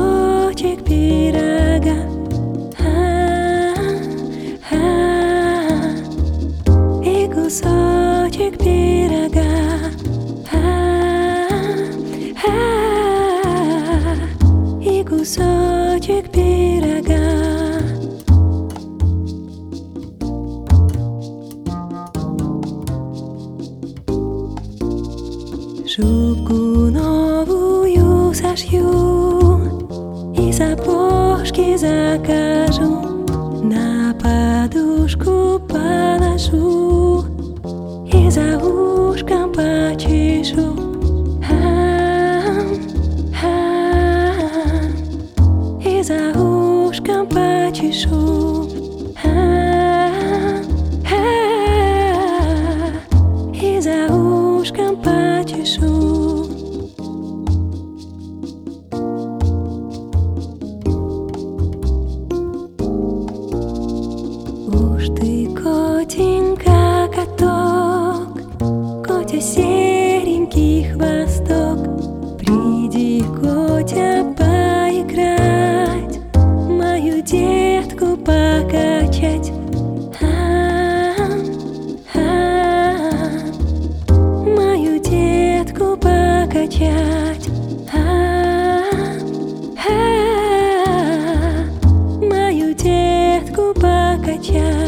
кусочек пирога. И кусочек пирога. И кусочек пирога. Шубку новую сошью и сапожки закажу, на подушку положу и за ушком почешу. И за ушком почешу. И за ушком почешу. Уж ты, котенька, каток, Котя серенький хвосток, приди, Котя, поиграть, мою детку покачать. Мою детку покачать. Мою детку покачать.